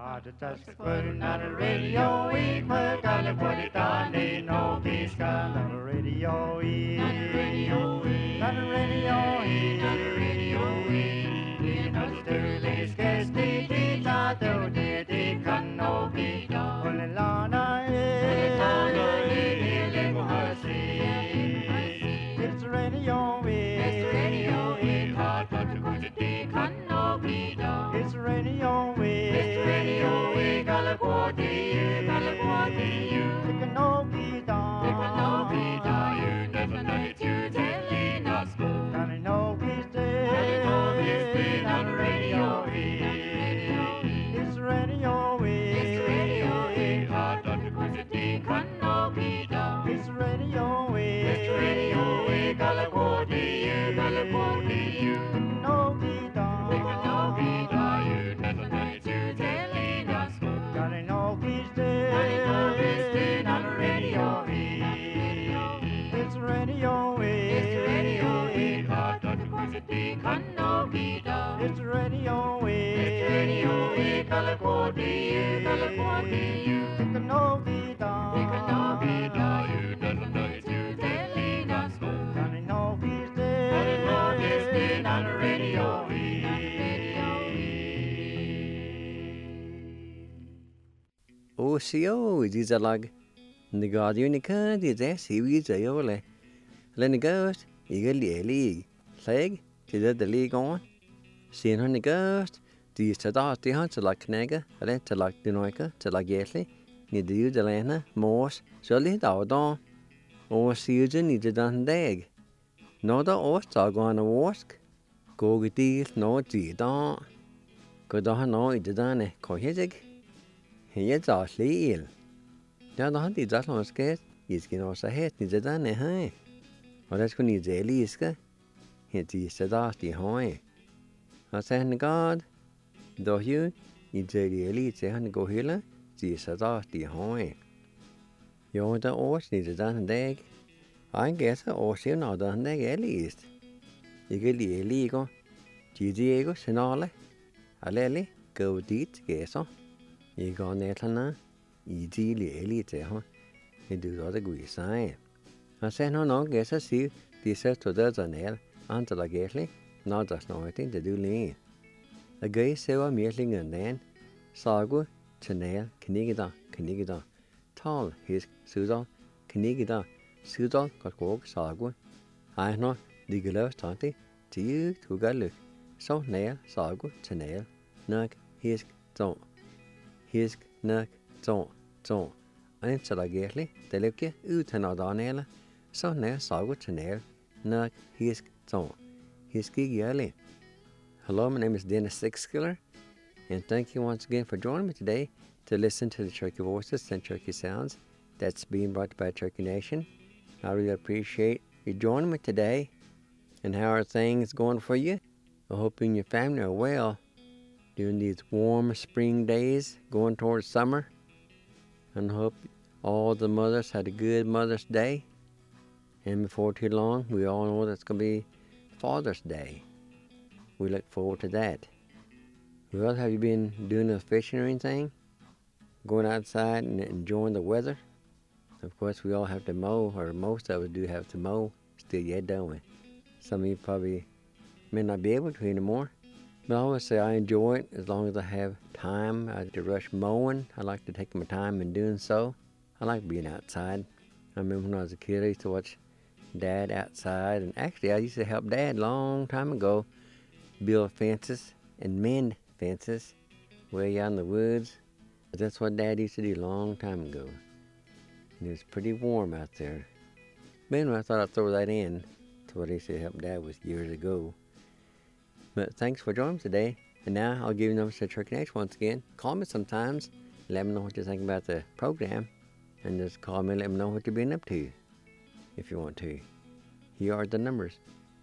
Just putting on the radio, we put on the put it on, ain't no peace on the radio, on the radio, on the radio, on the radio, in the Sterling Skesti, Tita, Dodi, Kanobi, Olilana, it's radio, it's radio, hot, but the Kujiti, Kanobi, it's radio, it's radio, California, California, Tikanobi, you never know it, you telling us, Kananobi's dead, on the radio, it's radio, hot, but the Kujiti, Kanobi, it's radio, California, California, Tikanobi, you never know it, you telling us, Kananobi's dead, on the radio, it's radio, hot, but the Kujiti, Kanobi, it's radio, California, California, Tikanobi, you never know it, you telling us, Kananobi's dead, on the radio. OCO is a lag. The Guardianica is a series a yole. Lenny Ghost, Eagle League. Leg, to the league on. Seeing on the ghost, the Stadart the Hunter like Knegger, a letter like Dinoica, to like Yetley, near the Udalana, Morse, Surely Dowdon. Or Susan needs a done dag. No the Ostar go on a wask. Go get these, no G don. Go down no it done a cohesive. Here's our seal. Now the hunt is that on scared. He's getting also head needs a done a high. Or that's when he's a liska. It's the Stadart high. I say, God, though you, it's a really say, and go here, the Stadart high. You want the horse needs a done dag. I guess a horse you know done dag at least. You get the illegal. Diego, Senale, Aleli, go deet, guess so. You go netlana, easily elite, huh? You do other good sign. I say, no, guess I see the set to the nail, until I get it, not just nothing to do lean. A gay sewa meeting and then, Sagu, Chanel, Knigida, tall, his Sudan, Knigida, Sudan, got walk, Sagu. I know, the gloves tanti, to you to go look. So nail, Sagu, Chanel, Nug, his, don't. His, Nug, don't. Until I get it, the look ut and Adanella. So nail, Sagu, Chanel, Nug, his, don't. His gig yelly. Hello, my name is Dennis Sixkiller, and thank you once again for joining me today to listen to the Cherokee Voices and Cherokee Sounds that's being brought by Cherokee Nation. I really appreciate you joining me today. And how are things going for you? I hope you and your family are well during these warm spring days going towards summer. And I hope all the mothers had a good Mother's Day. And before too long, we all know that's going to be Father's Day. We look forward to that. Well, have you been doing the fishing or anything? Going outside and enjoying the weather? Of course, we all have to mow, or most of us do have to mow still yet, don't we? Some of you probably may not be able to anymore. But I always say I enjoy it as long as I have time. I like to rush mowing. I like to take my time in doing so. I like being outside. I remember when I was a kid, I used to watch Dad outside. And actually, I used to help Dad a long time ago build fences and mend fences way out in the woods. But that's what Dad used to do a long time ago. And it was pretty warm out there. But anyway, I thought I'd throw that in to what I used to help Dad with years ago. But thanks for joining me today. And now I'll give you numbers to Cherokee Nation once again. Call me sometimes. Let me know what you think about the program. And just call me and let me know what you've been up to, if you want to. Here are the numbers.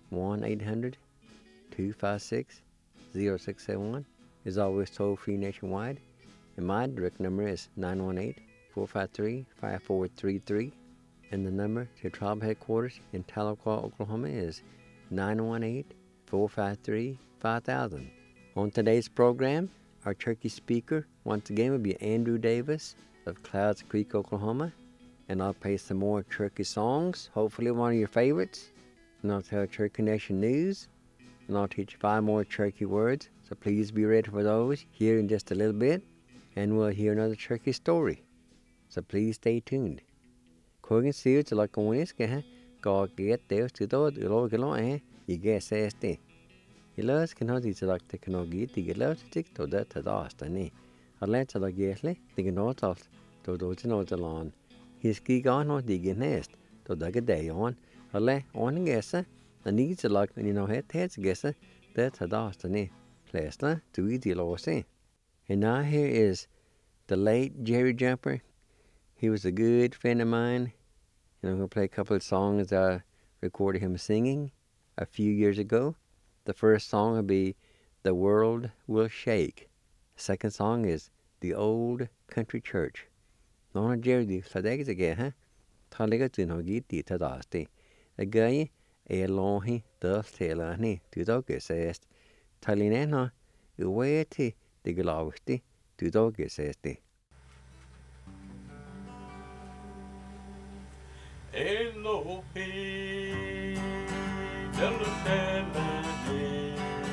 1-800-256-0671 is always toll-free nationwide. And my direct number is 918-453-5433. And the number to Tribe Headquarters in Tahlequah, Oklahoma is 918-453-5000. On today's program, Our turkey speaker once again will be Andrew Davis of Clouds Creek, Oklahoma. And I'll play some more turkey songs, hopefully one of your favorites. And I'll tell Turkey Nation news. And I'll teach 5 more turkey words. So please be ready for those here in just a little bit. And we'll hear another turkey story. So please stay tuned. Kogan siêu cho lại con is kìa. Có ghét đều từ đó từ lâu cái lo you guess este. You love can how these like the cano get the love to take to that to dust and I let to the getly the not off to those no the lawn. His key gone on the nest to the day on. I let on guess and needs a like you know heads guess that to dust and Lester to eat the law say. And now here is the late Jerry Jumper. He was a good friend of mine. And I'm going to play a couple of songs I recorded him singing a few years ago. The first song will be The World Will Shake. The second song is The Old Country Church. Nó Jerry đi sa đếch gì kìa ha. Thà lấy cái chuyện họ ghi tì thà đó tì. A guy long hi the sailor ni to the gesest. Thà lấy nè nó uwe ti the glawsti to the gesesti. Elohim, Elohim,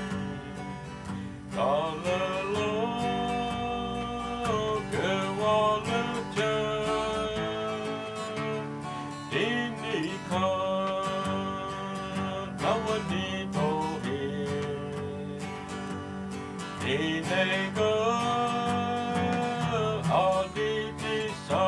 Hallelujah, Gewalter, Dinikan, Nawaditohi, Dinega, Aditisa.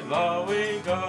Law we go.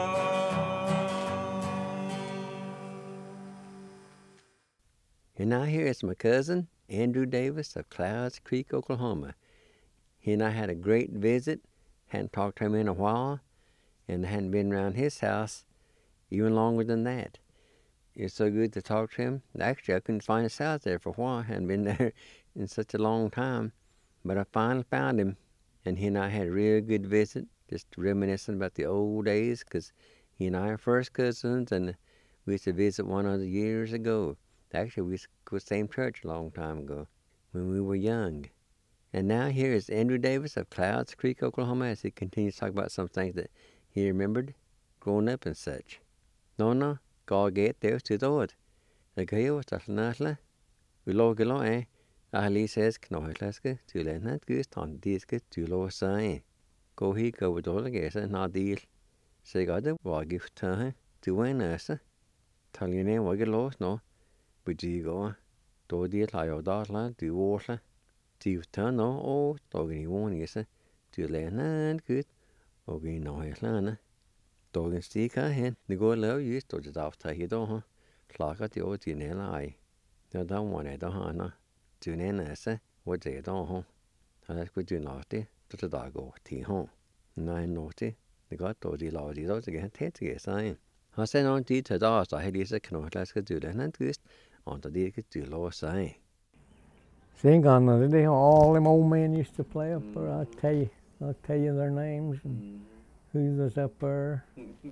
And now here is my cousin, Andrew Davis of Clouds Creek, Oklahoma. He and I had a great visit. Hadn't talked to him in a while, and I hadn't been around his house even longer than that. It's so good to talk to him. Actually, I couldn't find his house there for a while. I hadn't been there in such a long time. But I finally found him, and he and I had a real good visit, just reminiscing about the old days, because he and I are first cousins, and we used to visit one another years ago. Actually, we used to go to the same church a long time ago when we were young. And now here is Andrew Davis of Clouds Creek, Oklahoma, as he continues to talk about some things that he remembered growing up and such. No, go get there to the wood. The guy was the Natla. We log along, eh? Ali says, Knohlaska, to let not goose on disc to low sign. Go he go with all the guess, not deal. Say, got the wagif time to win us. Tell your name, what get lost, no. But you go, do deal like your daughter, do water. Do you turn no, oh, doggy one, yes, to let not good. Okay, no, Lana. Dog and stick her hand, the go low used to the after he don't, clock at the old in eye. They don't want it, don't to Nana, what they don't, that's good to naughty, to the dog go, tea home. Nine naughty, the got to the lordy those again, take the sign. I said on tea to the I had this a canoe, let's go do that, and twist on the deal to low sign. Sing on the day, all them old men used to play up there. I'll tell you their names and who was up there.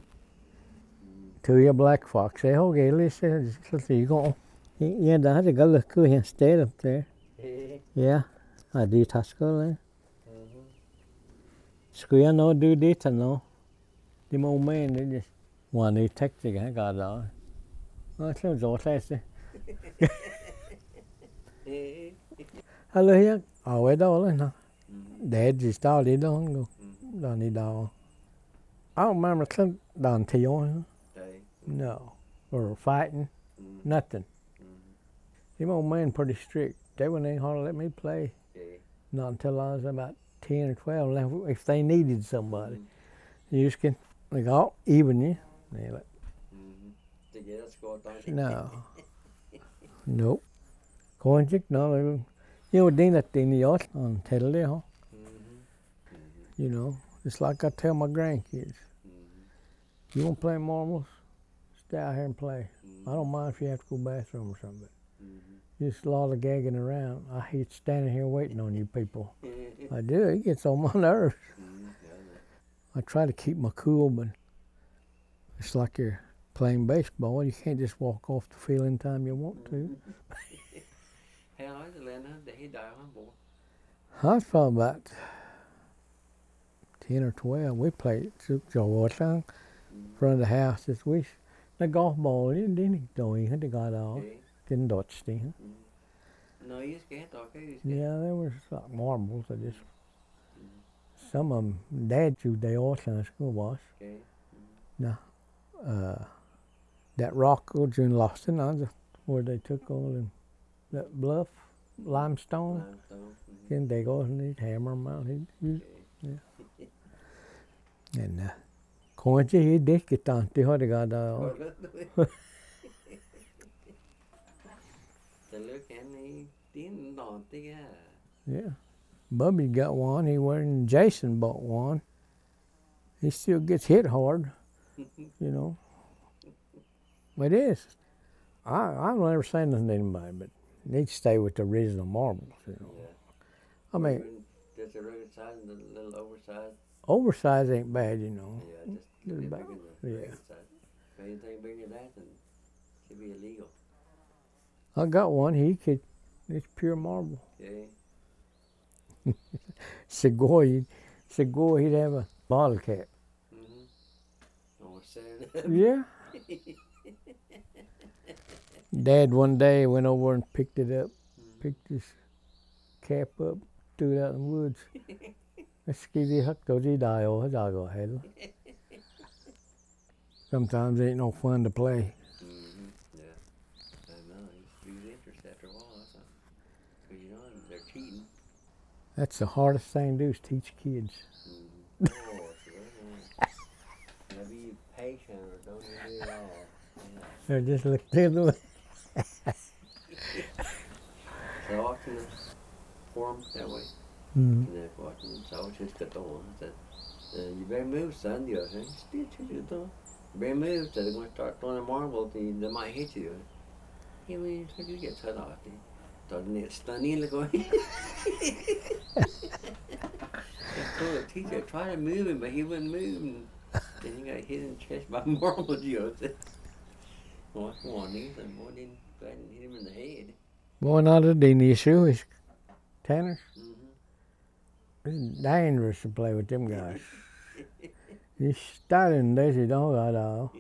To your black fox, say, okay, listen, you go. Yeah, I had to go look who he stayed up there. Yeah, I did Tasco there. Square no do this no. Them old men, they just want to take the guy got on. Oh, it's no class. Hello here. Oh, where do I know? Dad just started on go. Don't need all. I don't remember Clint down to you. No. Or fighting. Nothing. Them old men pretty strict. They wouldn't hardly let me play. Not until I was about 10 or 12. If they needed somebody. You just can, like, oh, even you. They like, no. Nope. Konjik, no. You know, Dina yacht on Tedley, huh? You know, it's like I tell my grandkids. You want to play marbles? Stay out here and play. I don't mind if you have to go to the bathroom or something. Just a lot of gagging around. I hate standing here waiting on you people. I do. It gets on my nerves. I try to keep my cool, but it's like you're playing baseball. You can't just walk off the field anytime you want to. I was probably about 10 or 12. We played Georgetown in front of the house this week. The golf ball, didn't go in. They got off. Didn't dodge the. No, you can't talk. Yeah, there was like marbles. I just some of them. Dad chewed they all in school was. No, that rock June lost it. Where they took all them that bluff limestone. Then they go and they hammer them out. Yeah. And Konji, he did get on to what they got out. Yeah. Bubby got one. He went and Jason bought one. He still gets hit hard, you know. It is. I've never seen nothing to anybody, but they need to stay with the original marbles, you know. Yeah. I mean, just a regular size and a little oversized. Oversized ain't bad, you know. Yeah, just a bit bigger than yeah. regular size. If anything bigger than that, then it should be illegal. I got one. It's pure marble. Yeah. Segoy, he'd have a bottle cap. Oh, yeah. Dad one day went over and picked it up, picked his cap up, threw it out in the woods. Skivy huck those die or his go ahead. Sometimes it ain't no fun to play. Yeah. I know. You lose interest after a while. Because you know they're cheating. That's the hardest thing to do is teach kids. impatient or don't do it all. Yeah. Or just look the other way. Så often formed that way. Mm. And that's watching so just got on. I said, you better move, son. The other thing, still to do though. You better move, so they're going to start throwing a marble, they might hit you. He mean, so you get cut off. Doesn't it stun you? Like, told the teacher, try to move him, but he wouldn't move. And then he got hit in the chest by marbles, you know. Well, come on, Nathan. Boy, didn't go ahead and hit him in the head. Boy, not a dini issue is Tanner. Mm-hmm. It's dangerous to play with them guys. You starting this, you don't got all.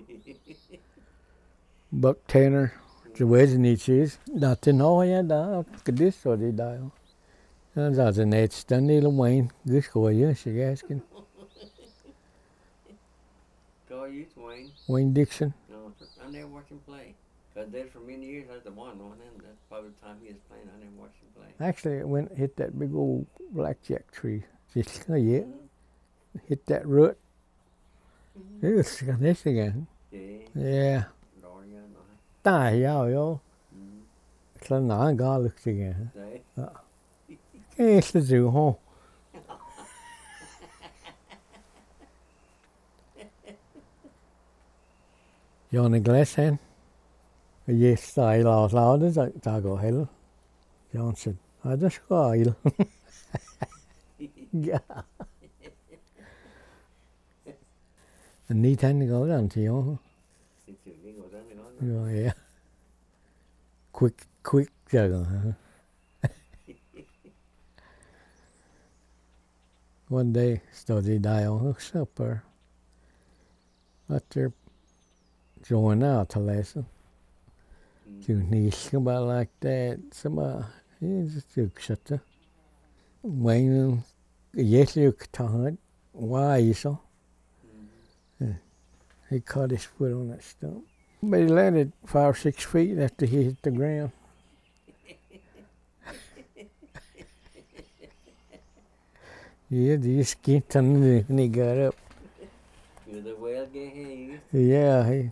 Buck Tanner, the wedding each is. That's in all ya da. Could this or the dial. That's an edge. Stanley Wayne. Good score, you, she asking. Go you, Wayne. Wayne Dixon. No, I never watched him play. Cause there for many years I was the one on him. That's probably the time he was playing. I never watched him play. Actually, it went hit that big old blackjack tree. Just yeah, hit that root. It was this again. Yeah. Die out, yo. Så nej, gar lukter igen. Ikke så ho. Johnny Glasshan. Yes, style out loud is I go hell. Johnson. I just go ill. Yeah. And neat hand to go down to you. Oh, yeah. Quick juggle, huh? One day, study die on a supper. After going out to lesson. To niche about like that. Some, just took shut up. Wayne, yes, you can't. Why so? He caught his foot on that stump. But he landed 5 or 6 feet after he hit the ground. Yeah, he skinned under when he got up. The well get here. Yeah, he.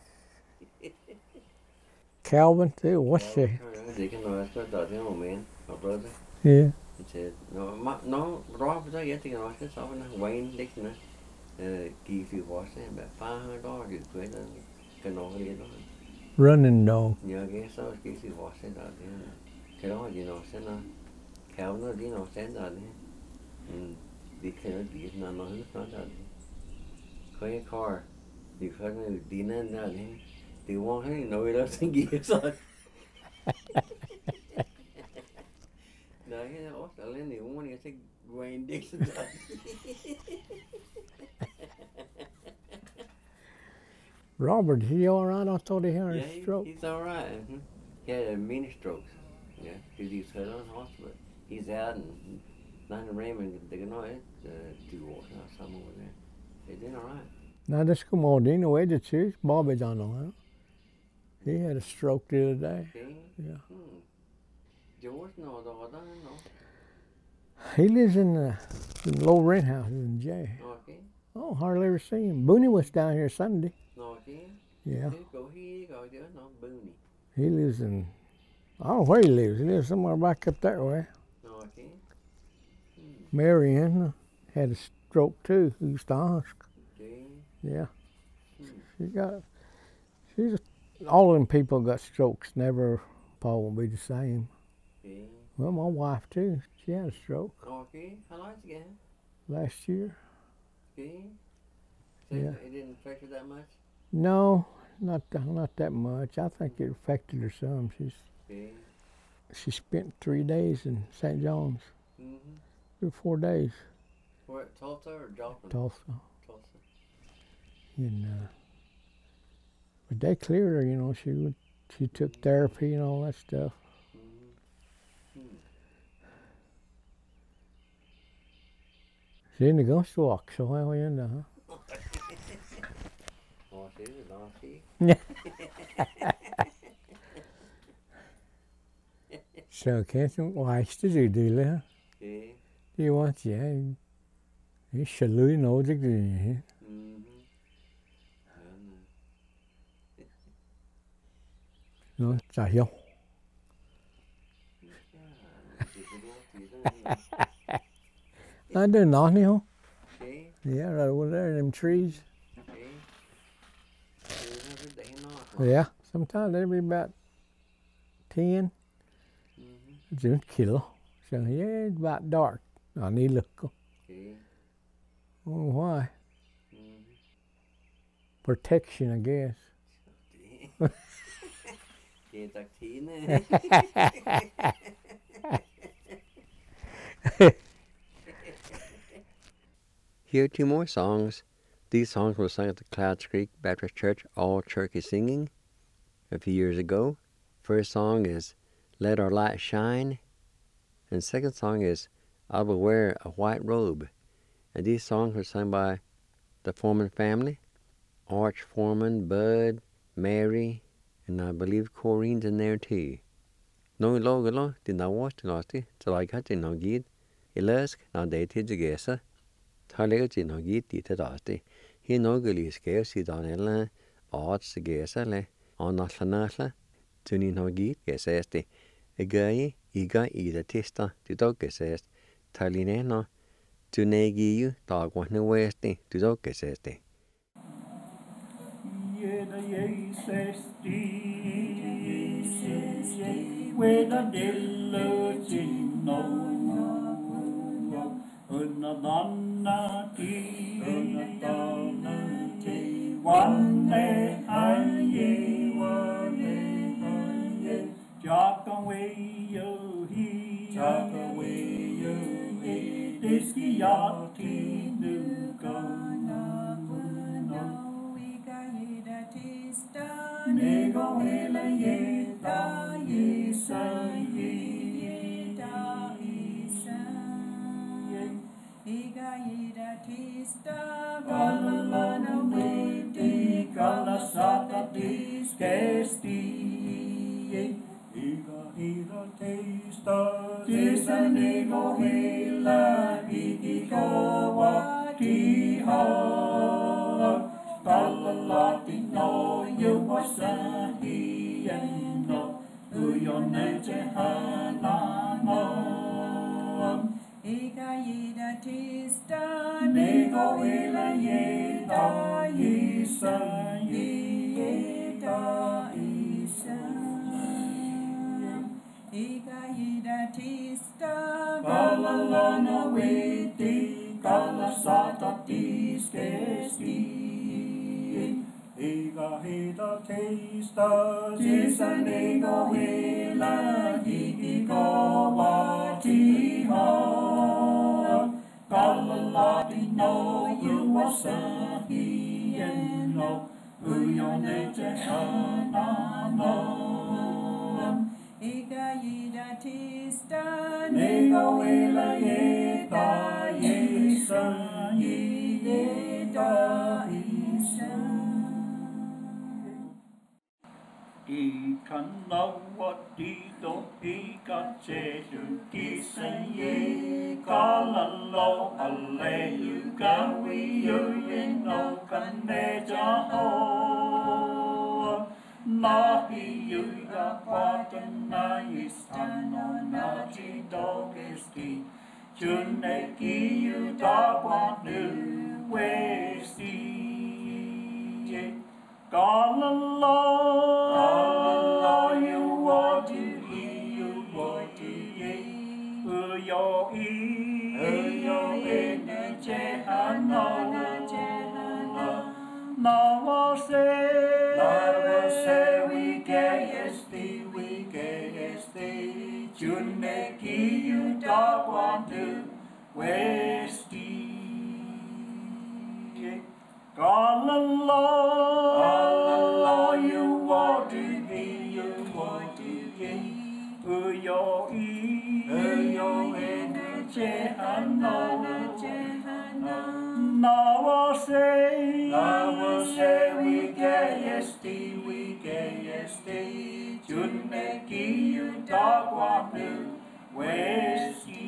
Calvin, too. What's that? They can know that's what I man, my brother. Yeah. He said, no, Robert, I get to get off this over now. Wayne Dixon, give you what's that, about $500 you quit and can all get on. Running dog. Yeah, I guess I was give you what's that out there. Cái đó gì nó sẽ nó Calvin nó đi nó sẽ ra đi. Đi cái nó đi nó ra đi. Có cái car, đi cái nó đi nó ra đi. Thì won't hay nói đó sẽ ghi sao. Đấy cái đó sẽ lên thì muốn nghe sẽ Wayne Dixon ra. Robert, is he all right? I thought he had a Yeah, stroke. he's all right. Mm-hmm. He had many strokes. Yeah, because he's hurt on hospital. He's out and down in Raymond, they can know it. 2 or something over there. They're doing all right. Now, this come on, do you know where the church? Bobby don't know, huh? He had a stroke the other day. Okay. Yeah. George, no, I don't know. He lives in the low rent house in Jay. Okay. Oh, hardly ever seen him. Booney was down here Sunday. Okay. Yeah. Go here, go there, no, Booney. He lives in, I don't know where he lives. He lives somewhere back up that way. Okay. Marianne had a stroke too. Who used to ask. Okay. Yeah. All of them people got strokes. Never, Paul won't be the same. Okay. Well, my wife too. She had a stroke Okay. How long did you get? last year. Okay. So Yeah. it didn't affect her that much? No, not that much. I think it affected her some. Okay. She spent 3 days in St. John's. 3 or 4 days. Where at Tulsa or Joplin? Tulsa. Tulsa. And but they cleared her. You know, she took therapy and all that stuff. She didn't go to walk, so I went in there. Oh, she was on she. So can't watch the do huh? Okay. Do you want yeah? You should lose no degree. nó chả hiểu. I do not know. Okay. Yeah, right over there, them trees. Okay. Yeah, sometimes they be about 10. Just kilo. So yeah, it's about dark. I need to look. Okay. I don't know why. Protection, I guess. Okay, tak tine. Here are 2 more songs. These songs were sung at the Clouds Creek Baptist Church All Turkey Singing a few years ago. First song is Let Our Light Shine. And second song is I Will Wear a White Robe. And these songs were sung by the Foreman family. Arch Foreman, Bud, Mary, and I believe Corinne's in there too. No logo did not watch the last till I got to know gid. Ilask now dated together. Talega to know gid did it last. He no gully scarce he done ella odds together le on nationala to ni no gid geseste. A guy iga either testa to dog gesest. Talineno to negi you dog one no west to dog geseste. Weda dilla cinno una donna ti wanne aye jakawe yo hi diskiati nuka Nego ela yeta yisa yeta isa Iga ida tista Galalana weti Galasata diskesti Iga ida tista Tisa nego ela Igi kawa tiha Kalalati no you was a he and no who your nature hana no Ika yida tista Nego ila yeda Isa yeda Isa Ika yida tista Galalana weti Galasata diskesti Iga hida tista Tisa nego hila Hiki kawa tiha Kalalati no you was a he and no Uyo neche hana no Iga hida tista Nego hila yeta Yesa yeta isa Ikan lawat dito ikachetu kisaye kalalo aleyu gawiyo yeno kaneja ho nahiyu yapatan na istano na jidogesti juneki yu dawanu westi Galala, you want to you want to Uyo in the Jehana, Nawa say, we gayesti, Juneki, you dog want to westi. Galala, you want to be, Uyo in the Jehana, Nawa say, we gayesti, Juneki, you dog want to westi.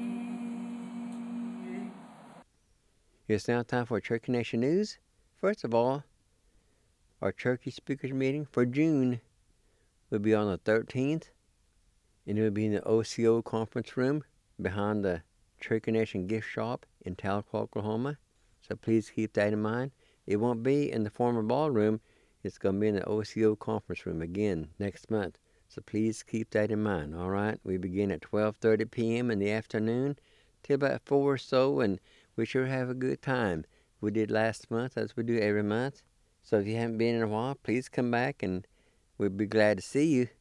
It's now time for Church Connection News. First of all, our Turkey Speakers meeting for June will be on the 13th, and it will be in the OCO conference room behind the Cherokee Nation gift shop in Tahlequah, Oklahoma. So please keep that in mind. It won't be in the former ballroom. It's going to be in the OCO conference room again next month. So please keep that in mind, all right? We begin at 12:30 p.m. in the afternoon till about 4 or so, and we sure have a good time. We did last month as we do every month. So if you haven't been in a while, please come back, and we'll be glad to see you.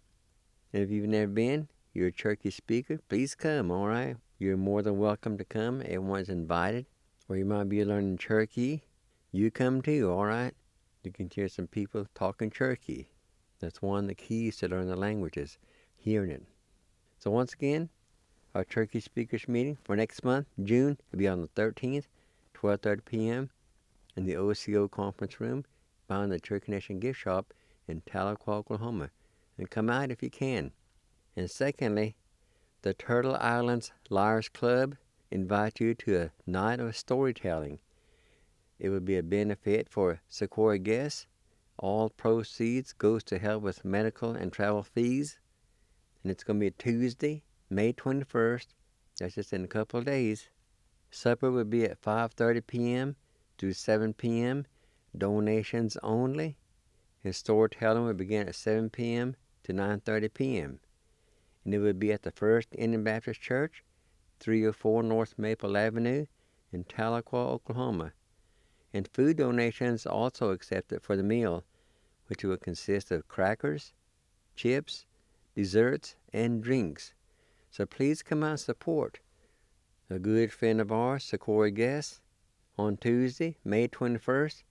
And if you've never been, you're a Cherokee speaker, please come, all right? You're more than welcome to come. Everyone's invited. Or you might be learning Cherokee. You come too, all right? You can hear some people talking Cherokee. That's one of the keys to learn the language is hearing it. So once again, our Cherokee Speakers meeting for next month, June, will be on the 13th, 12:30 p.m. in the OCO conference room behind the Cherokee Nation gift shop in Tahlequah, Oklahoma. And come out if you can. And secondly, the Turtle Islands Liars Club invite you to a night of storytelling. It will be a benefit for Sequoia guests. All proceeds goes to help with medical and travel fees. And it's going to be Tuesday, May 21st. That's just in a couple of days. Supper will be at 5:30 p.m. to 7 p.m. Donations only. And storytelling will begin at 7 p.m. to 9:30 p.m. And it will be at the First Indian Baptist Church, 304 North Maple Avenue in Tahlequah, Oklahoma. And food donations also accepted for the meal, which will consist of crackers, chips, desserts, and drinks. So please come out and support a good friend of ours, Sequoia Guest, on Tuesday, May 21st,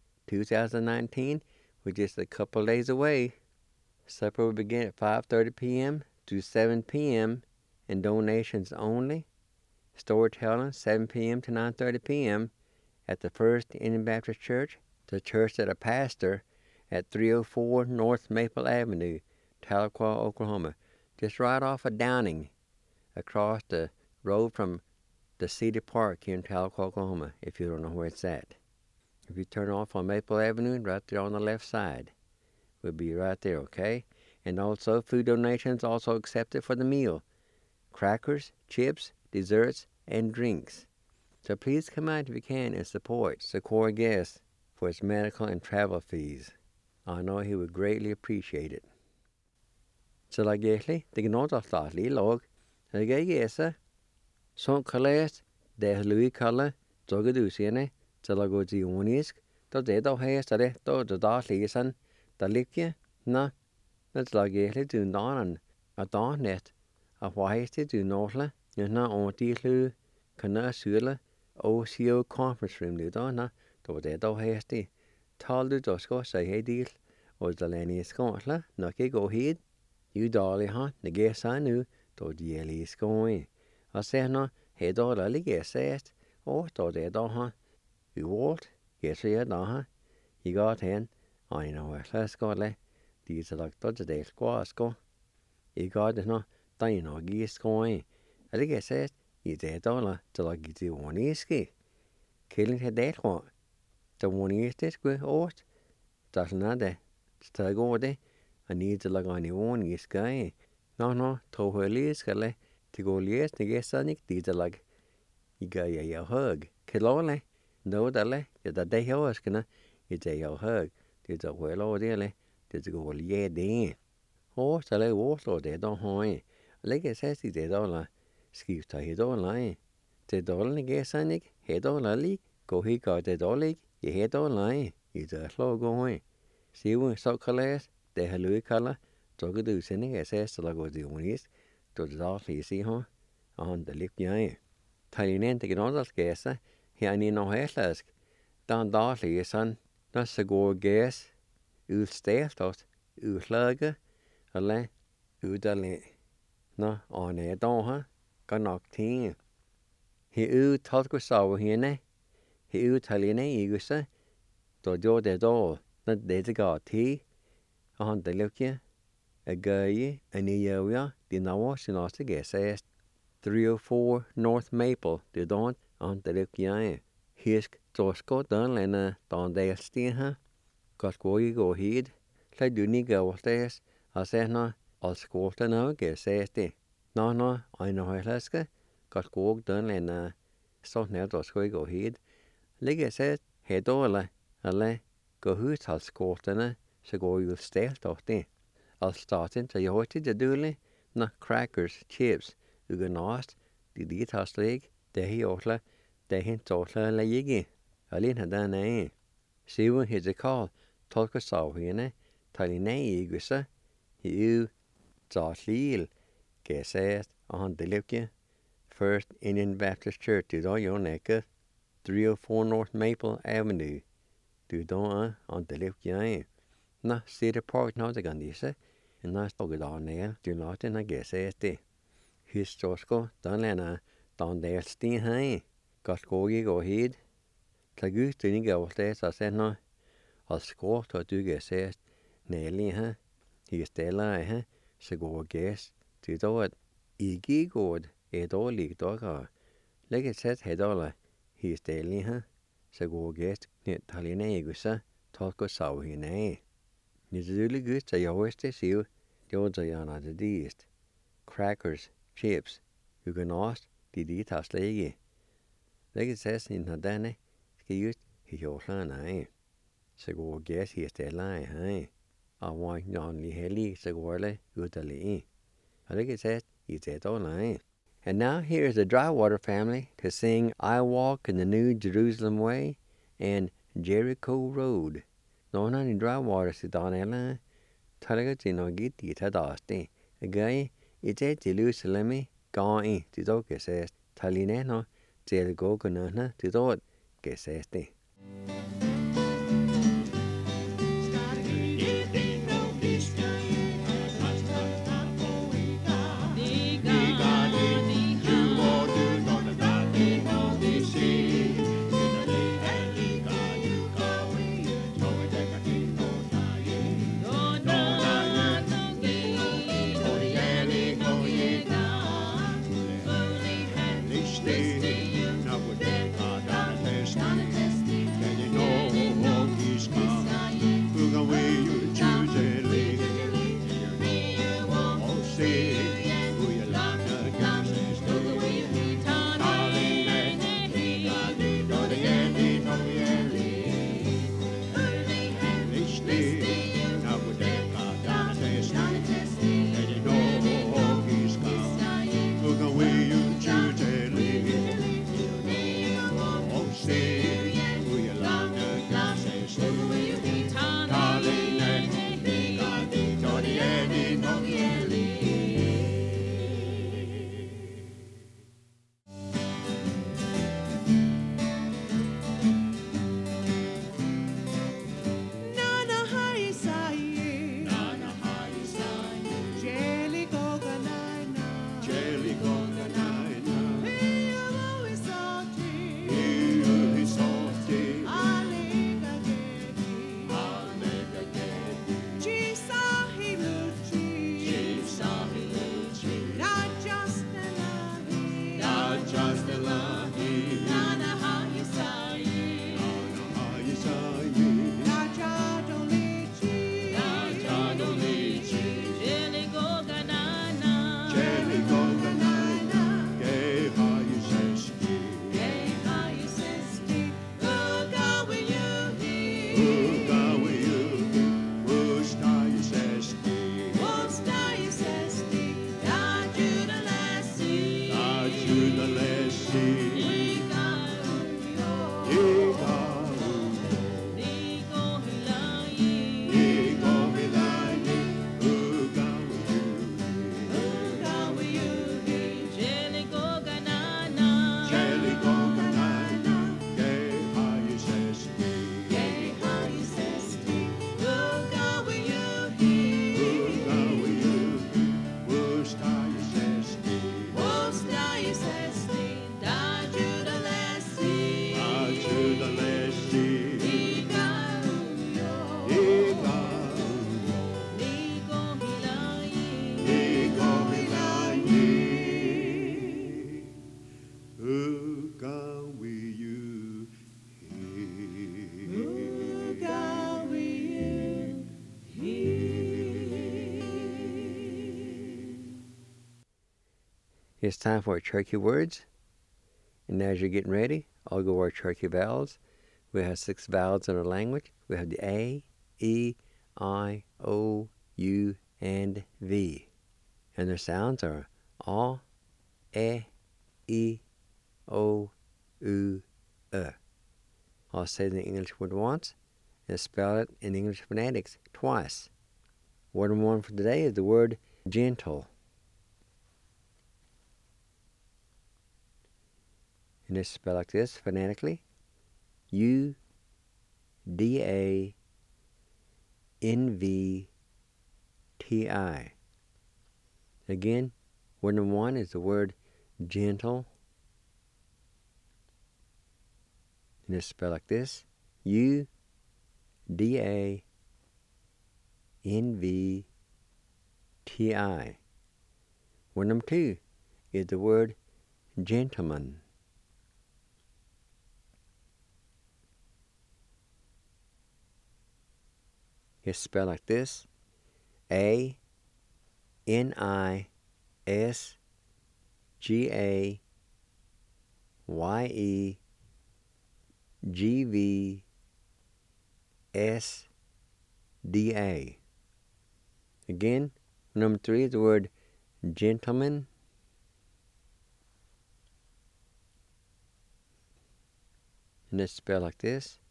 2019, which is a couple days away. Supper will begin at 5:30 p.m. to 7 p.m. and donations only. Storytelling 7 p.m. to 9:30 p.m. at the First Indian Baptist Church, the church that I pastor at 304 North Maple Avenue, Tahlequah, Oklahoma, just right off of Downing, across the road from the Cedar Park here in Tahlequah, Oklahoma, if you don't know where it's at. If you turn off on Maple Avenue, right there on the left side, we'll be right there, okay? And also, food donations also accepted for the meal. Crackers, chips, desserts, and drinks. So please come out if you can and support Sequoia Guest for its medical and travel fees. I know he would greatly appreciate it. So like Ashley, the Gnota Thotli log, and the Gayesa, Son Calais, the Louis Color, Jogadusiane, Zalagozi Unisk, the dead of hair, the dark leeson, the Likia, na, that's like Ashley do non and a dawn net, a white do notla, and not on Tilu, Cana Sula, OCO conference room, do donna, the dead of hasty, tall do Dosco say hey deal, or the Lenny Scotla, Nucky go head, you dolly hunt, the guess I knew, to the Ellie is going. I say no, head all early guess asked, or to dead all hunt, you walked, guess you had no, he got in, I know where let's go le. These are like the day squash go. He got it no, they know geese going. I think I said, you dead all to like you do one iski. Killing her dead one. The one is this good oat. That's not the stag over there. I need to like on the one is guy. No, to her least gale to go liest to get sonic. These are like you got your hug. Kilole. No, that the day he was gonna, it's a your hug. There's a well over there. There's a go yeah there. Oh, so they walk or they don't hoy. Like I said, they don't skip to his own line. They don't get sonic, head on a leak, go he got the dolly, you head on line. It's a slow going. See when so colors, they have Louis color, so good do sending a says to go the one is to the dark see huh on the lip young. Thailand take another guess, he need no hairlask. Down darkly, son, not a go guess. Utställt, utlöge, eller utdalig. Nå, Arne Donha, kan nok ting. He uttalt gå sav henne, he uttalene iguse, då gjorde det då, när det gav ti, og han det lukke, a gøye, a nijøya, de nå sinaste gæsest. 304 North Maple, det don't, han det lukke, hisk, torsko, den lenne, den del sten her. Got go you go heed, like do ni go with this, Asehna al skorta no ge sesti. No I know helaska got gog done and so now dos go heed. Ligge said hedola alle go hus al skortana so go you stelt of the. I'll start into your hoity the dooley na crackers, chips, uganost, the ditas leg, the hiotla, the hintotla la yigi. Alin had done a. See when he's a call, talk a saw hine, taline igusa, you thought leel, guess on the Lukia, First Indian Baptist Church to do your neck, 304 North Maple Avenue, to do on the Lukia. Na Cedar Park now the Gandisa, and that's all good on there, do not in a guess His Tosco, Donlena, down there steen high, got go ye go heed. Tagus didn't go there, I said no. I'll score to do guess Nelly, he stella, so go guess, to do it. Igi good, all leak dog. Like it says headola, he stella, so go guess, net taline gusa, talk of saw he nay. It's really good to your worst see you, the odds are on the east. Crackers, chips, you can ask the ditas leggy. Like it says in Hadane, he used his old so go guess he stella, I want only heli, so go good a lee. I think it says he said all night. And now here is the Drywater family to sing I Walk in the New Jerusalem Way and Jericho Road. No, not in Drywater, said Donella. Talaga no get the Tadaste. A guy, it's a Jerusalem, gone to dog says Talineno, Zel go gunana to dog, guess says they. It's time for our Cherokee words. And as you're getting ready, I'll go over our Cherokee vowels. We have 6 vowels in our language. We have the A, E, I, O, U, and V. And their sounds are A, E, I, O, U, E. I'll say the English word once and spell it in English phonetics twice. Word number 1 for today is the word gentle. And it's spelled like this phonetically. U-D-A-N-V-T-I. Again, word number 1 is the word gentle. And it's spelled like this. U-D-A-N-V-T-I. Word number 2 is the word gentleman. It's spelled like this. A-N-I-S-G-A-Y-E-G-V-S-D-A. Again, number 3 is the word gentleman. And it's spelled like this.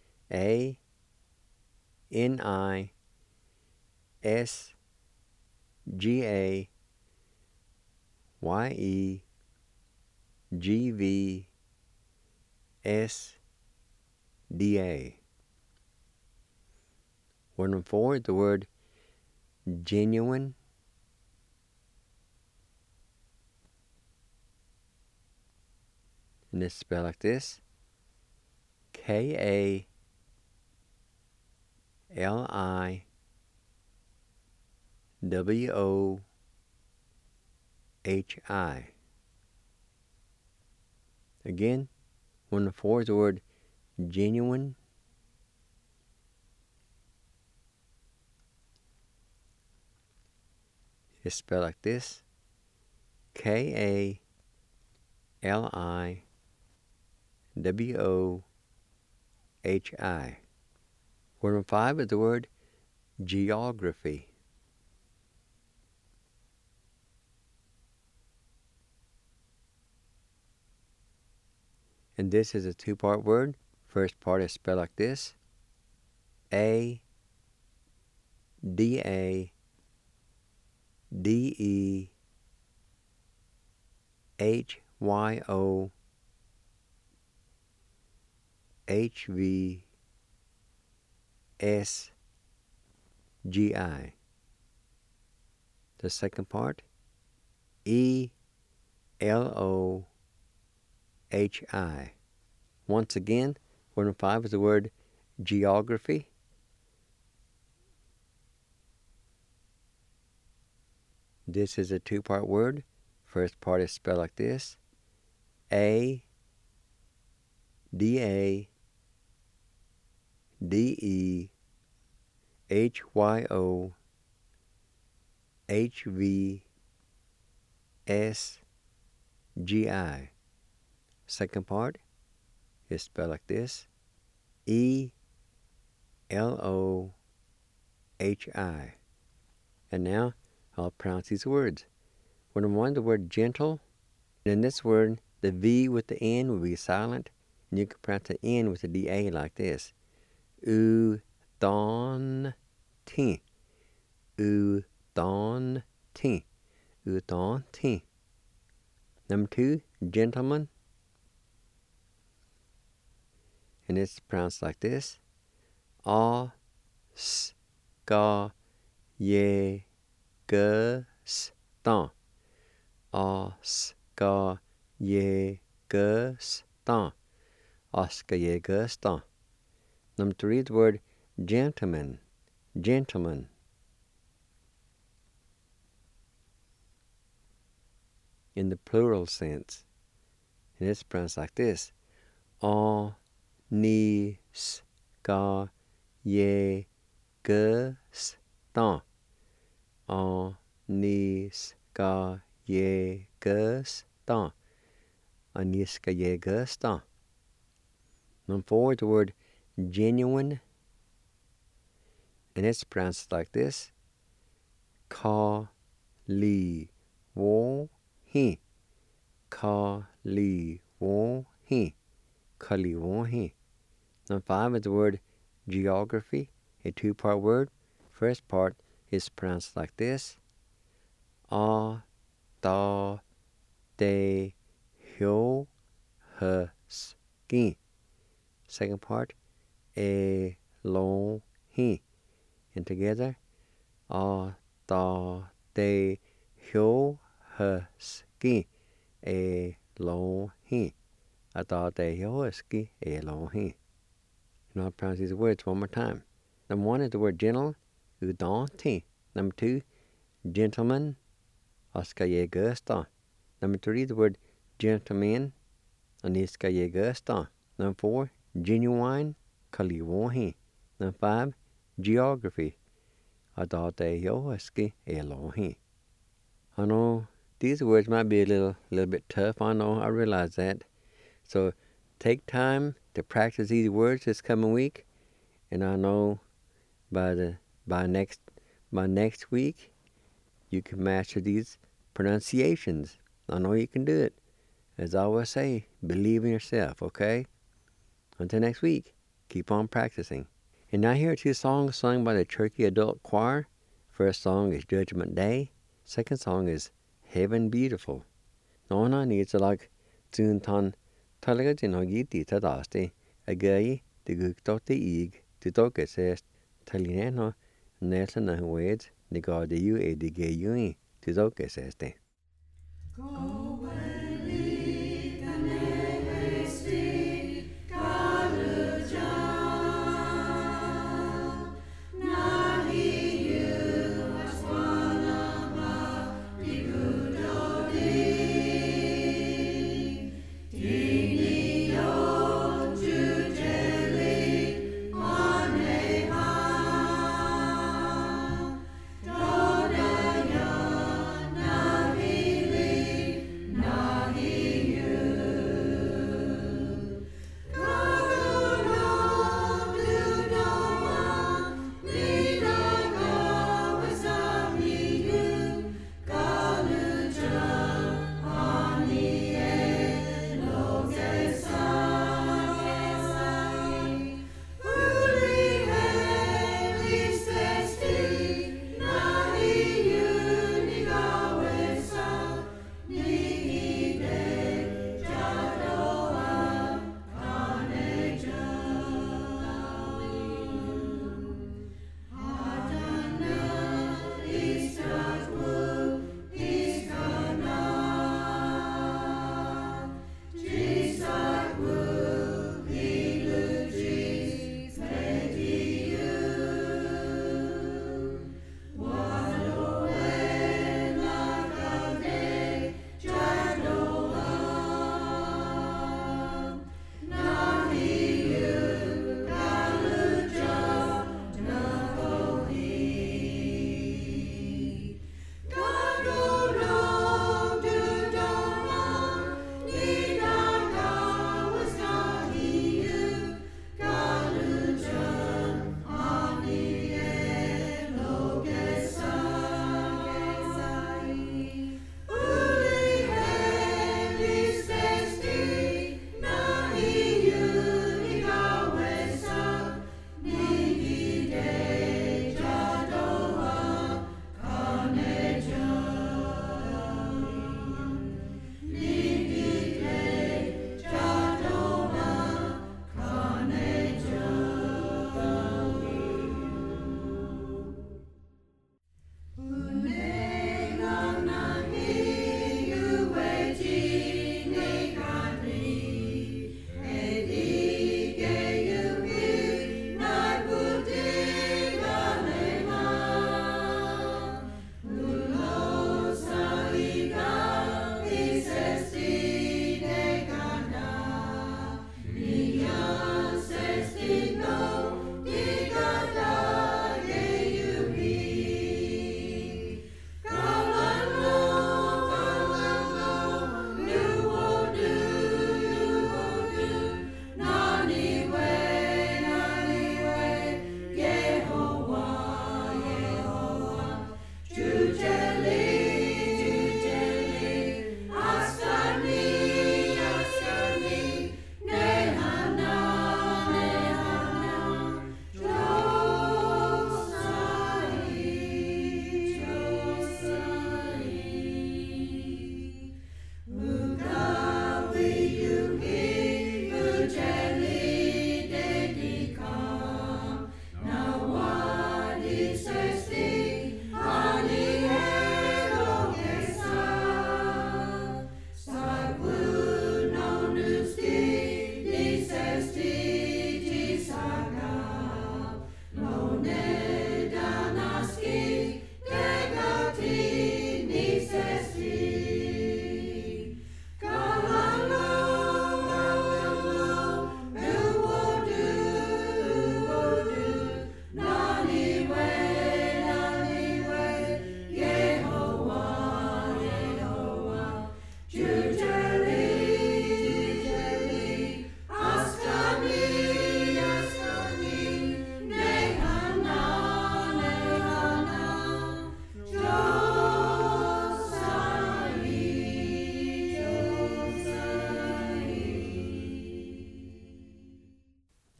A-N-I-S-G-A-Y-E-G-V-S-D-A. Word number 4 is the word genuine. And it's spelled like this. K-A-L-I-W-O-H-I. Again, word number 4 is the word genuine. It's spelled like this. K-A-L-I-W-O-H-I. Word number 5 is the word geography. And this is a 2-part word. First part is spelled like this. A-D-A-D-E-H-Y-O-H-V-S-G-I. The second part, E-L-O-H-I. Once again, word number 5 is the word geography. This is a 2-part word. First part is spelled like this. A-D-A-D-E-H-Y-O-H-V-S-G-I. Second part is spelled like this. E-L-O-H-I. And now I'll pronounce these words. Word number 1, the word gentle. And in this word, the V with the N will be silent. And you can pronounce the N with the D-A like this. U-thon-ti. U-thon-ti. U-thon-ti. Number 2, gentleman. And it's pronounced like this. A-s-ka-ye-gus-tan. A-s-ka-ye-gus-tan. Oscar-ye-gus-tan. Number 3 is the word gentleman. Gentleman. In the plural sense. And it's pronounced like this. A-ni-s-ka-ye-gus-tan. A-ni-s-ka-ye-gus-tan. ye gusta. Aniska ye gusta. Number 4 is the word genuine. And it's pronounced like this. Ka li wo hi. Ka li wo hi. Ka li wo hi. Number 5 is the word geography, a 2-part word. First part is pronounced like this. A, da, de, hyo, ha, ski. Second part, e, lo, hi. And together, a, da, de, hyo, ha, ski. E, lo, hi. A, da, de, hyo, ha, ski. E, lo, hi. And I'll pronounce these words one more time. Number 1 is the word gentle, udonti. Number 2, gentleman, oskaye gusta. Number 3, the word gentleman, aniskaye gusta. Number 4, genuine, kaliwohi. Number 5, geography, adate yoeski elohi. I know these words might be a little bit tough. I know, I realize that. So take time to practice these words this coming week, and I know by next week you can master these pronunciations. I know you can do it. As I always say, believe in yourself, okay? Until next week, keep on practicing. And now here are 2 songs sung by the Cherokee Adult Choir. First song is Judgment Day. Second song is Heaven Beautiful. Nona needs to like Tsun Tan Talaga Jinogiti Tadaste, Agayi, the Guktote Ig, to Toke says, Talineno, Nelson and Wades, the God the U A D G U E, to Toke says they.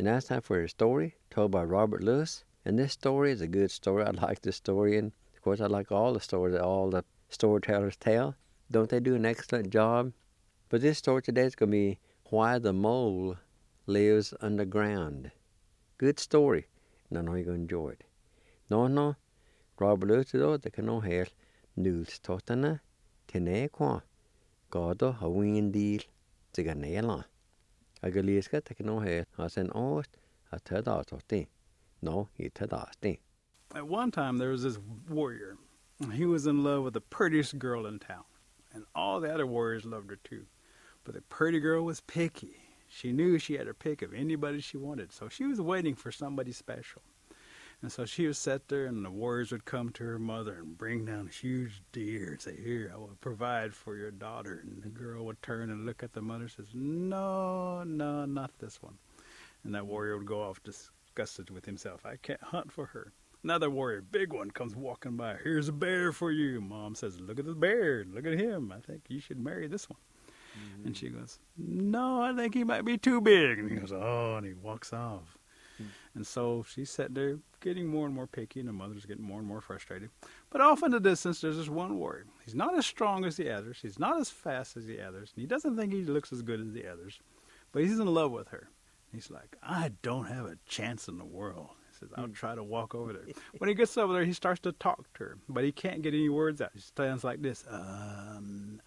And now it's time for a story told by Robert Lewis. And this story is a good story. I like this story. And, of course, I like all the stories that all the storytellers tell. Don't they do an excellent job? But this story today is going to be Why the Mole Lives Underground. Good story. And I know you're going to enjoy it. No, Robert Lewis då, det kan nog helt nulståttarna till näkva. Gado har ingen del till ganela. Agaliska det kan nog helt ha sen åt att ta datorti. No, he ta dasti. At one time, there was this warrior. He was in love with the prettiest girl in town. And all the other warriors loved her too. But the pretty girl was picky. She knew she had her pick of anybody she wanted. So she was waiting for somebody special. And so she would sit there, and the warriors would come to her mother and bring down huge deer and say, "Here, I will provide for your daughter." And the girl would turn and look at the mother and says, "No, not this one." And that warrior would go off disgusted with himself. "I can't hunt for her." Another warrior, big one, comes walking by. "Here's a bear for you." Mom says, "Look at the bear. Look at him. I think you should marry this one." Mm-hmm. And she goes, "No, I think he might be too big." And he goes, "Oh," and he walks off. And so she sat there getting more and more picky, and the mother's getting more and more frustrated. But off in the distance, there's this one warrior. He's not as strong as the others. He's not as fast as the others. And he doesn't think he looks as good as the others. But he's in love with her. He's like, "I don't have a chance in the world." He says, "I'll try to walk over there." When he gets over there, he starts to talk to her. But he can't get any words out. He stands like this. And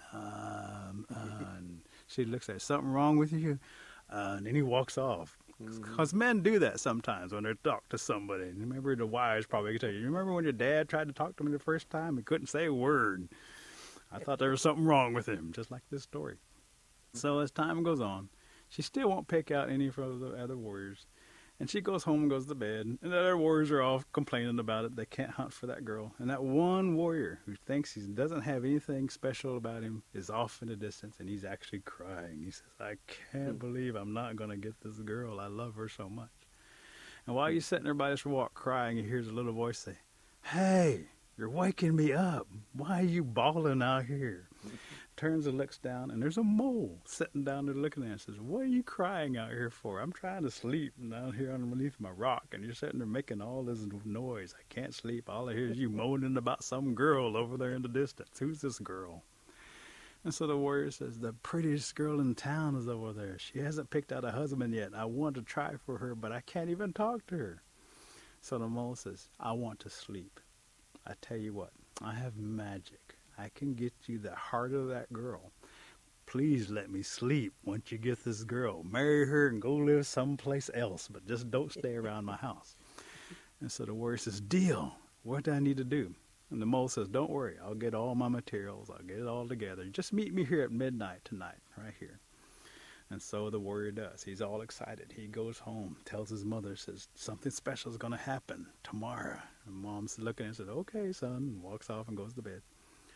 she looks at him, "Something wrong with you?" And then he walks off. Because men do that sometimes when they talk to somebody. And remember, the wives probably can tell you, remember when your dad tried to talk to me the first time? He couldn't say a word. I thought there was something wrong with him, just like this story. So as time goes on, she still won't pick out any from the other warriors. And she goes home and goes to bed. And the other warriors are all complaining about it. They can't hunt for that girl. And that one warrior who thinks he doesn't have anything special about him is off in the distance, and he's actually crying. He says, "I can't believe I'm not going to get this girl. I love her so much." And while he's sitting there by this walk crying, he hears a little voice say, "Hey, you're waking me up. Why are you bawling out here?" Turns and looks down, and there's a mole sitting down there looking at him and says, "What are you crying out here for? I'm trying to sleep down here underneath my rock, and you're sitting there making all this noise. I can't sleep. All I hear is you moaning about some girl over there in the distance. Who's this girl?" And so the warrior says, "The prettiest girl in town is over there. She hasn't picked out a husband yet. I want to try for her, but I can't even talk to her." So the mole says, "I want to sleep. I tell you what, I have magic. I can get you the heart of that girl. Please let me sleep once you get this girl. Marry her and go live someplace else, but just don't stay around my house." And so the warrior says, "Deal. What do I need to do?" And the mole says, "Don't worry. I'll get all my materials. I'll get it all together. Just meet me here at midnight tonight, right here." And so the warrior does. He's all excited. He goes home, tells his mother, says, "Something special is going to happen tomorrow." And Mom's looking and says, "Okay, son," and walks off and goes to bed.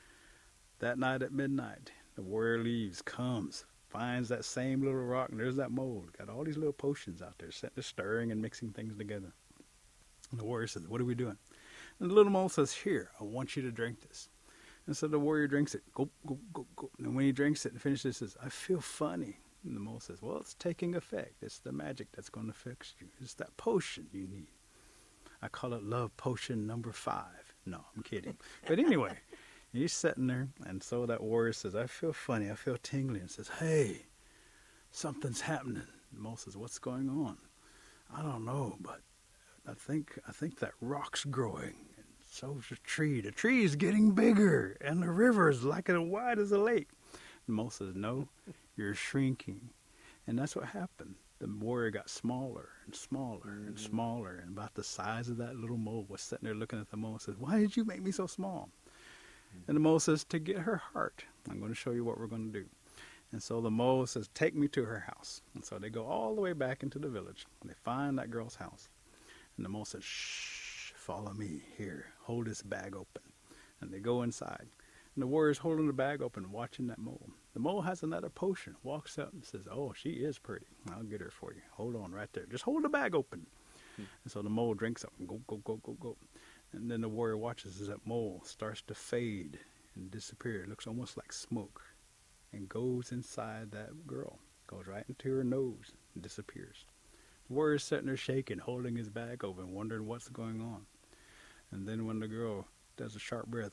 That night at midnight, the warrior leaves, comes, finds that same little rock, and there's that mole. Got all these little potions out there, sitting there stirring and mixing things together. And the warrior says, "What are we doing?" And the little mole says, "Here, I want you to drink this." And so the warrior drinks it. Go, go, go, go. And when he drinks it and finishes, he says, "I feel funny." And the mole says, "Well, it's taking effect. It's the magic that's going to fix you. It's that potion you need. I call it love potion number 5. No, I'm kidding. But anyway, he's sitting there, and so that warrior says, "I feel funny. I feel tingly," and says, "Hey, something's happening." And the mole says, "What's going on?" "I don't know, but I think that rock's growing, and so's the tree. The tree's getting bigger, and the river's like as wide as a lake." And the mole says, "No, you're shrinking." And that's what happened. The warrior got smaller and smaller and smaller, and about the size of that little mole was sitting there looking at the mole and says, "Why did you make me so small?" And the mole says, "To get her heart. I'm going to show you what we're going to do." And so the mole says, "Take me to her house." And so they go all the way back into the village, and they find that girl's house. And the mole says, "Shh, follow me. Here, hold this bag open." And they go inside. And the warrior's holding the bag open, watching that mole. The mole has another potion, walks up and says, "Oh, she is pretty. I'll get her for you. Hold on right there. Just hold the bag open." And so the mole drinks up and go, go, go, go, go. And then the warrior watches as that mole starts to fade and disappear. It looks almost like smoke, and goes inside that girl. Goes right into her nose and disappears. Warrior's sitting there shaking, holding his bag open, wondering what's going on. And then when the girl does a sharp breath,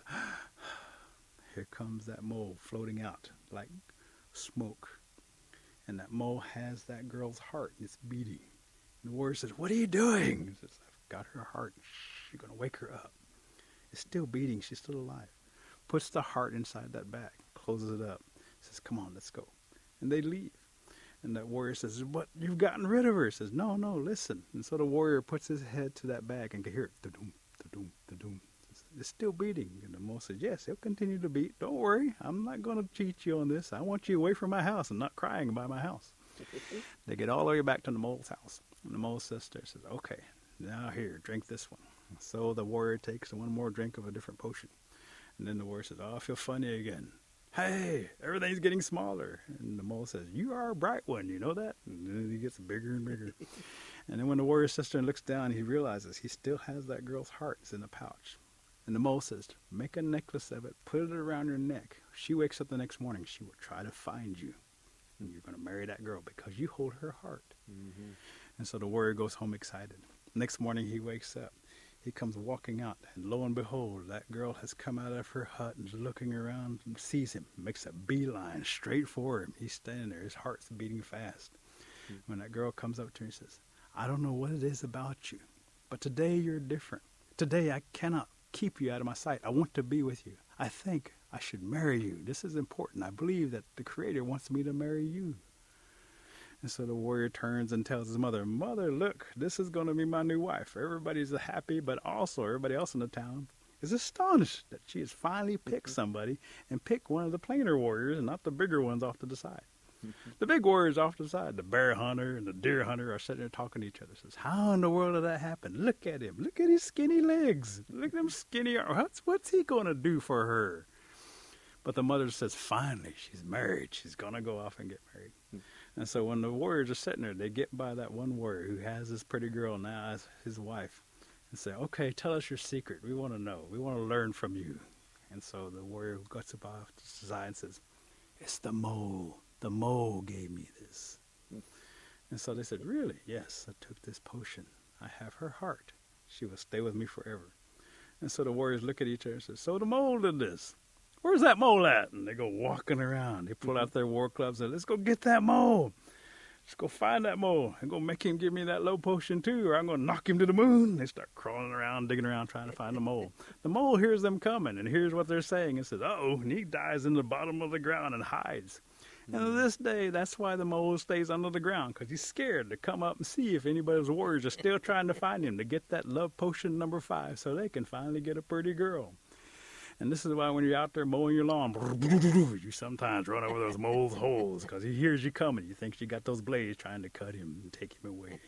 here comes that mole floating out like smoke. And that mole has that girl's heart. It's beating. And the warrior says, what are you doing? He says, I've got her heart. You're going to wake her up. It's still beating. She's still alive. Puts the heart inside that bag, closes it up, says, come on, let's go. And they leave. And that warrior says, but you've gotten rid of her. He says, no, listen. And so the warrior puts his head to that bag and can hear it. Da-doom, da-doom, da-doom. It's still beating. And the mole says, yes, it'll continue to beat. Don't worry. I'm not going to cheat you on this. I want you away from my house and not crying by my house. They get all the way back to the mole's house. And the mole's sister says, okay, now here, drink this one. So the warrior takes one more drink of a different potion. And then the warrior says, oh, I feel funny again. Hey, everything's getting smaller. And the mole says, you are a bright one, you know that? And then he gets bigger and bigger. And then when the warrior's sister looks down, he realizes he still has that girl's heart. It's in the pouch. And the mole says, make a necklace of it, put it around your neck. She wakes up the next morning, she will try to find you. And you're going to marry that girl because you hold her heart. Mm-hmm. And so the warrior goes home excited. Next morning he wakes up. He comes walking out, and lo and behold, that girl has come out of her hut and is looking around and sees him, makes a beeline straight for him. He's standing there, his heart's beating fast. Mm-hmm. When that girl comes up to him and says, I don't know what it is about you, but today you're different. Today I cannot keep you out of my sight. I want to be with you. I think I should marry you. This is important. I believe that the Creator wants me to marry you. And so the warrior turns and tells his mother, Mother, look, this is going to be my new wife. Everybody's happy, but also everybody else in the town is astonished that she has finally picked somebody and picked one of the plainer warriors and not the bigger ones off to the side. The big warriors off to the side, the bear hunter and the deer hunter, are sitting there talking to each other. Says, how in the world did that happen? Look at him. Look at his skinny legs. Look at them skinny arms. What's he going to do for her? But the mother says, finally, she's married. She's going to go off and get married. And so when the warriors are sitting there, they get by that one warrior who has this pretty girl now as his wife and say, okay, tell us your secret. We want to know. We want to learn from you. And so the warrior gets up off to the side and says, it's the mole. The mole gave me this. And so they said, really? Yes, I took this potion. I have her heart. She will stay with me forever. And so the warriors look at each other and say, so the mole did this. Where's that mole at? And they go walking around. They pull out their war clubs and let's go get that mole. Let's go find that mole and go make him give me that low potion too, or I'm going to knock him to the moon. They start crawling around, digging around, trying to find the mole. The mole hears them coming and hears what they're saying and says, uh-oh, and he dives in the bottom of the ground and hides. And to this day, that's why the mole stays under the ground, because he's scared to come up and see if anybody's warriors are still trying to find him to get that love potion number 5 so they can finally get a pretty girl. And this is why when you're out there mowing your lawn, you sometimes run over those mole's holes because he hears you coming. You think you got those blades trying to cut him and take him away.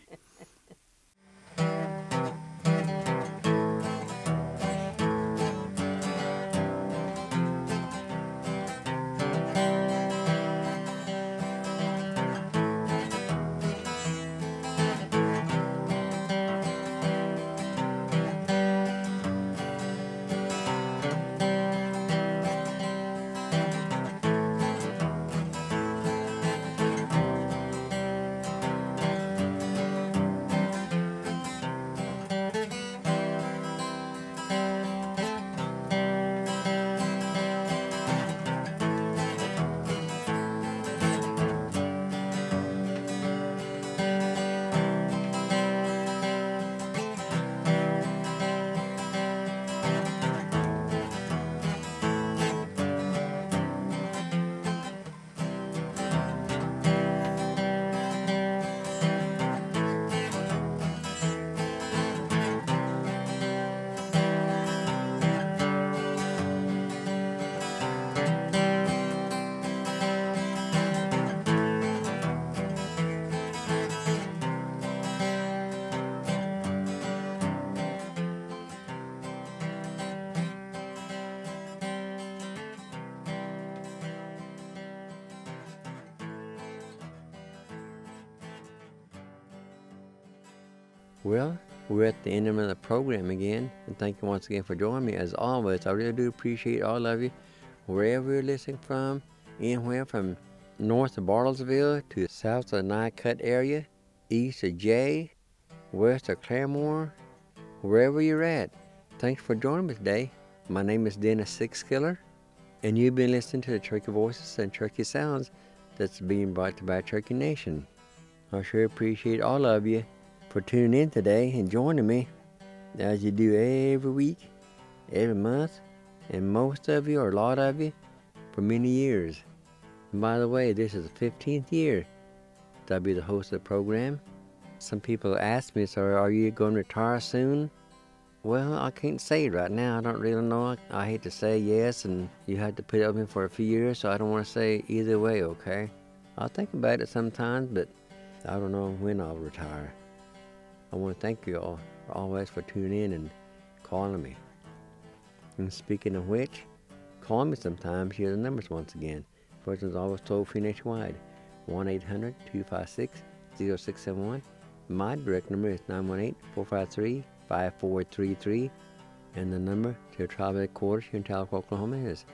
Well, we're at the end of the program again, and thank you once again for joining me. As always, I really do appreciate all of you, wherever you're listening from, anywhere from north of Bartlesville to south of the Nycut area. east of Jay, west of Claremore, wherever you're at. Thanks for joining me today. My name is Dennis Sixkiller, and you've been listening to the Turkey Voices and Turkey Sounds that's being brought to you by Turkey Nation. I sure appreciate all of you for tuning in today and joining me, as you do every week, every month, and most of you, or a lot of you, for many years. And by the way, this is the 15th year that I'll be the host of the program. Some people ask me, so are you going to retire soon? Well, I can't say right now. I don't really know. I hate to say yes, and you had to put it up in for a few years, so I don't want to say either way, okay? I'll think about it sometimes, but I don't know when I'll retire. I want to thank you all always for tuning in and calling me. And speaking of which, call me sometimes. Hear the numbers once again. First is always toll-free nationwide, 1-800-256-0671. My direct number is 918-453-5433, and the number to your tribal headquarters here in Tahlequah, Oklahoma is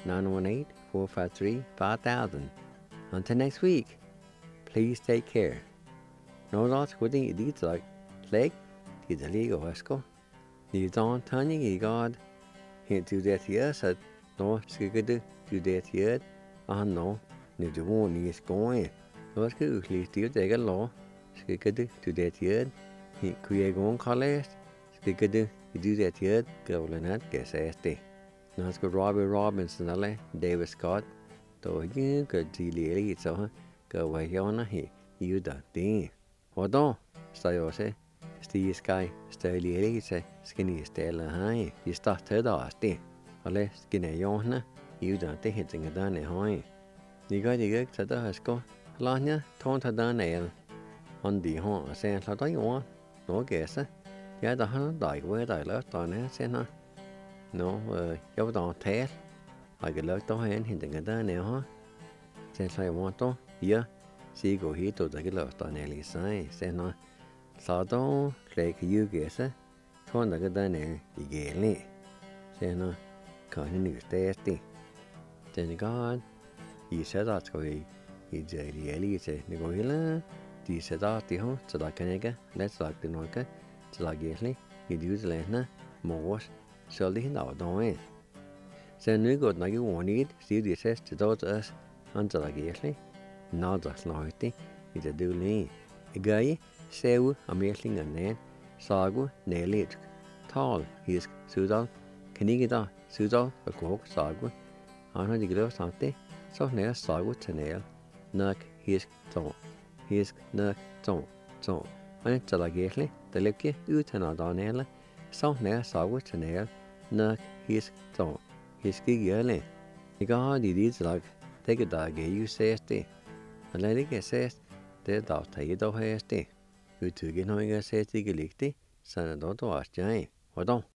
918-453-5000. Until next week, please take care. Nå da skal det dit slag, slik, til det lige og hæsko. I dag tanning I God, hent til det her, så nå skal det til det her, og nå, når du vågner I skoen, nå skal du lige til det ikke lov. Skal det til det her, hent kunne jeg gå en kalest, skal det til det her, gavlen kan sæs det. Nå skal Robbie Robinson eller David Scott, då ikke kan tidligere lidt så, kan være hjørner her, I da det. Og da, så jeg også, stige skal støjlige lidt, skal I stille her, I starter da det. Eller skal I hjørne, I da det helt enkelt der her. I gør det ikke, så der skal lande tårn der ned. Han de har, og sen så der jo, nå gæse. Jeg der har der ikke været der løst der ned, sen her. Nå, jeg var der tal. Jeg kan løst der hen, helt enkelt der ned her. Sen så jeg var der, ja. Så går hit og der kan løst der ned lige sig, sen her. Så der slik jo gæse. Tårn der kan der ned I gælde. Sen her, kan han ikke stæs det. Den God, I sætter skal I det lige til, det går hele. De sætter det her, så der kan ikke lade sig det noget, så der gælder I det udlandene, mors, så det hende af dagen. Så nu går det ikke ordentligt, siger de sæs til dog til os, han så der gælder, når der slår det I det dølige. I gør I, sæve og mærklingerne, sagu, nælet, tal, hisk, sudal, kan ikke der, sudal og kog, sagu. Han har de glædet sagt det, så nær sagu til næl, nok, hisk, tog. Hisk, nok, tog. Og så der gælder, der løber ud til noget der så nær sagu til næl, nok, hisk, tog. Hisk ikke gælder. I kan have de dit slag, det kan der ikke jo sæs det. Og lad det ikke sæs, det er der taget dog hæs det. Udtrykken har ikke sæs ikke ligge det, så er der også jeg. Og dog.